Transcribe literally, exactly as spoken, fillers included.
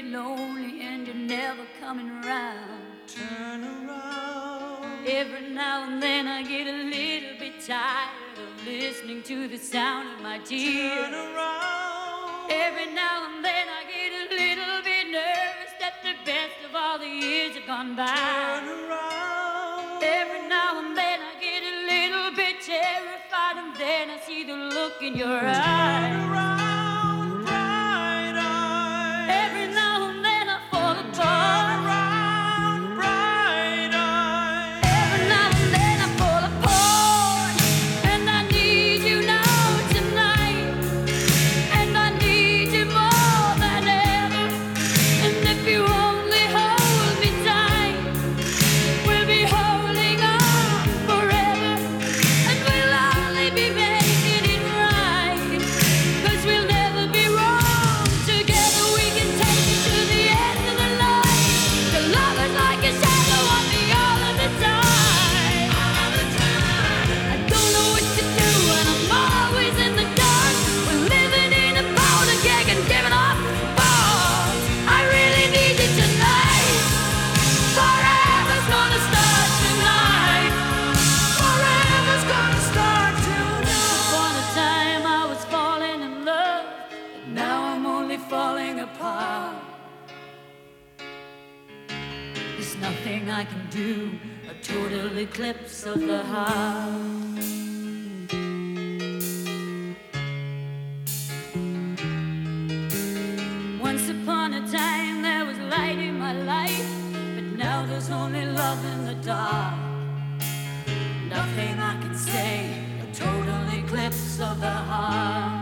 lonely and you're never coming around. Turn around. Every now and then I get a little bit tired of listening to the sound of my tears. Turn around. Every now and then I get a little bit nervous that the best of all the years have gone by. Turn around. Every now and then I get a little bit terrified, and then I see the look in your eyes. Turn around, bright eyes. Every now and then I fall apart. Turn around, bright eyes. Every now and then I fall apart, and I need you now tonight, and I need you more than ever. And if you only hold me tight, we'll be holding on forever, and we'll only be making it right, 'cause we'll never be wrong. Together we can take it to the end of the line. The love is like a shadow on me all of the time. All of the time. I don't know what to do, and I'm always in the dark. We're living in a powder keg and giving off balls. I really need you tonight. Forever's gonna start tonight. Forever's gonna start tonight. Upon a time I was falling in love, but now I'm only falling apart. There's nothing I can do, a total eclipse of the heart. Once upon a time there was light in my life, but now there's only love in the dark. Nothing I can say, a total eclipse of the heart.